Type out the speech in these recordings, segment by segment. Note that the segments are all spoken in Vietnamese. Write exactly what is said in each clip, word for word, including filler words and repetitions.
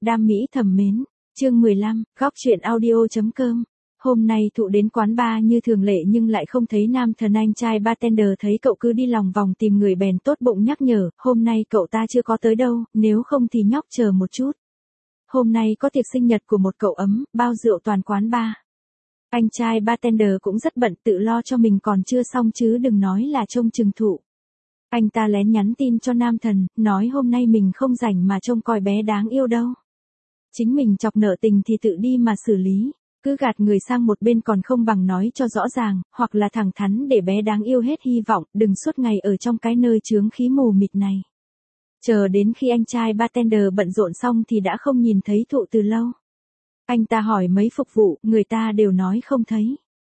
đam mỹ thầm mến. Chương mười lăm, góc truyện audio chấm com. Hôm nay Thụ đến quán bar như thường lệ nhưng lại không thấy Nam Thần, anh trai bartender thấy cậu cứ đi lòng vòng tìm người bèn tốt bụng nhắc nhở, hôm nay cậu ta chưa có tới đâu, nếu không thì nhóc chờ một chút. Hôm nay có tiệc sinh nhật của một cậu ấm, bao rượu toàn quán bar. Anh trai bartender cũng rất bận, tự lo cho mình còn chưa xong chứ đừng nói là trông chừng Thụ. Anh ta lén nhắn tin cho Nam Thần, nói hôm nay mình không rảnh mà trông coi bé đáng yêu đâu. Chính mình chọc nợ tình thì tự đi mà xử lý, cứ gạt người sang một bên còn không bằng nói cho rõ ràng, hoặc là thẳng thắn để bé đáng yêu hết hy vọng, đừng suốt ngày ở trong cái nơi chướng khí mù mịt này. Chờ đến khi anh trai bartender bận rộn xong thì đã không nhìn thấy Thụ từ lâu. Anh ta hỏi mấy phục vụ, người ta đều nói không thấy.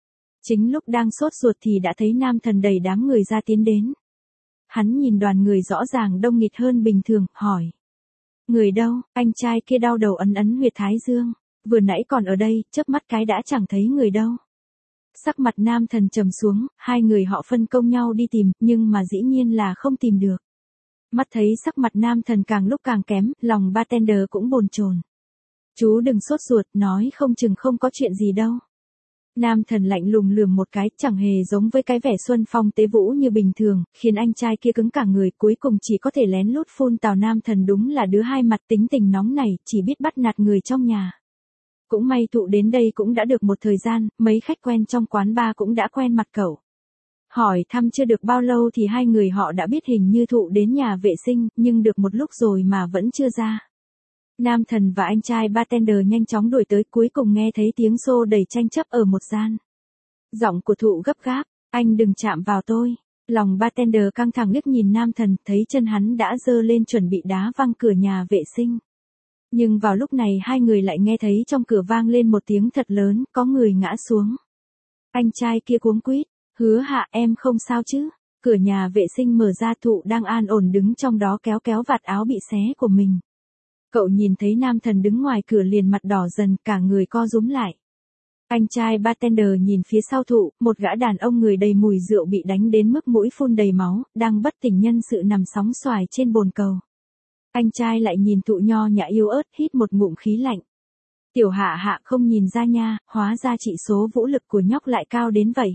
Chính lúc đang sốt ruột thì đã thấy Nam Thần đẩy đám người ra tiến đến. Hắn nhìn đoàn người rõ ràng đông nghịt hơn bình thường, hỏi. Người đâu? Anh trai kia đau đầu ấn ấn huyệt thái dương. Vừa nãy còn ở đây, chớp mắt cái đã chẳng thấy người đâu. Sắc mặt Nam Thần trầm xuống, hai người họ phân công nhau đi tìm, nhưng mà dĩ nhiên là không tìm được. Mắt thấy sắc mặt Nam Thần càng lúc càng kém, lòng bartender cũng bồn chồn. Chú đừng sốt ruột, nói không chừng không có chuyện gì đâu. Nam Thần lạnh lùng lườm một cái, chẳng hề giống với cái vẻ xuân phong tế vũ như bình thường, khiến anh trai kia cứng cả người, cuối cùng chỉ có thể lén lút phun tào. Nam Thần đúng là đứa hai mặt, tính tình nóng này, chỉ biết bắt nạt người trong nhà. Cũng may Thụ đến đây cũng đã được một thời gian, mấy khách quen trong quán bar cũng đã quen mặt cậu. Hỏi thăm chưa được bao lâu thì hai người họ đã biết hình như Thụ đến nhà vệ sinh, nhưng được một lúc rồi mà vẫn chưa ra. Nam Thần và anh trai bartender nhanh chóng đuổi tới, cuối cùng nghe thấy tiếng xô đẩy tranh chấp ở một gian. Giọng của Thụ gấp gáp, anh đừng chạm vào tôi. Lòng bartender căng thẳng liếc nhìn Nam Thần, thấy chân hắn đã giơ lên chuẩn bị đá văng cửa nhà vệ sinh. Nhưng vào lúc này hai người lại nghe thấy trong cửa vang lên một tiếng thật lớn, có người ngã xuống. Anh trai kia cuống quýt, Hứa Hạ em không sao chứ? Cửa nhà vệ sinh mở ra, Thụ đang an ổn đứng trong đó kéo kéo vạt áo bị xé của mình. Cậu nhìn thấy Nam Thần đứng ngoài cửa liền mặt đỏ dần, cả người co rúm lại. Anh trai bartender nhìn phía sau Thụ, một gã đàn ông người đầy mùi rượu bị đánh đến mức mũi phun đầy máu, đang bất tỉnh nhân sự nằm sóng xoài trên bồn cầu. Anh trai lại nhìn Thụ nho nhã yếu ớt, hít một ngụm khí lạnh. Tiểu Hạ Hạ không nhìn ra nha, hóa ra chỉ số vũ lực của nhóc lại cao đến vậy.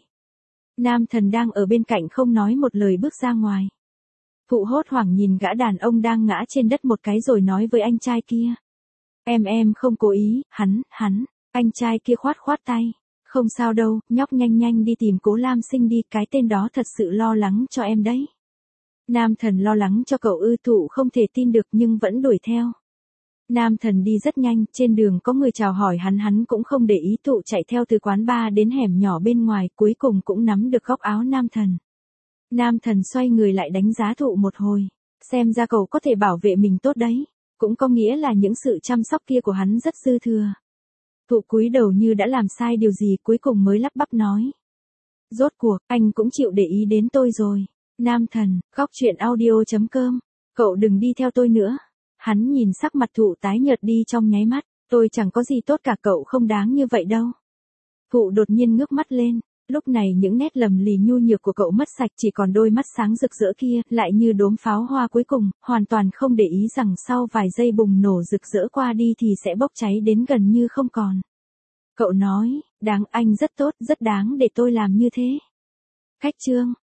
Nam Thần đang ở bên cạnh không nói một lời bước ra ngoài. Thụ hốt hoảng nhìn gã đàn ông đang ngã trên đất một cái rồi nói với anh trai kia. Em em không cố ý, hắn, hắn, anh trai kia khoát khoát tay. Không sao đâu, nhóc nhanh nhanh đi tìm Cố Lam Sinh đi, cái tên đó thật sự lo lắng cho em đấy. Nam Thần lo lắng cho cậu ư? Thụ không thể tin được nhưng vẫn đuổi theo. Nam Thần đi rất nhanh, trên đường có người chào hỏi hắn hắn cũng không để ý. Thụ chạy theo từ quán bar đến hẻm nhỏ bên ngoài, cuối cùng cũng nắm được góc áo Nam Thần. Nam Thần xoay người lại đánh giá Thụ một hồi, xem ra cậu có thể bảo vệ mình tốt đấy, cũng có nghĩa là những sự chăm sóc kia của hắn rất dư thừa. Thụ cúi đầu như đã làm sai điều gì, cuối cùng mới lắp bắp nói. Rốt cuộc, anh cũng chịu để ý đến tôi rồi. Nam Thần, góc truyện audio chấm com, cậu đừng đi theo tôi nữa. Hắn nhìn sắc mặt Thụ tái nhợt đi trong nháy mắt, tôi chẳng có gì tốt cả, cậu không đáng như vậy đâu. Thụ đột nhiên ngước mắt lên. Lúc này những nét lầm lì nhu nhược của cậu mất sạch, chỉ còn đôi mắt sáng rực rỡ kia, lại như đốm pháo hoa cuối cùng, hoàn toàn không để ý rằng sau vài giây bùng nổ rực rỡ qua đi thì sẽ bốc cháy đến gần như không còn. Cậu nói, đáng, anh rất tốt, rất đáng để tôi làm như thế. Khách trương,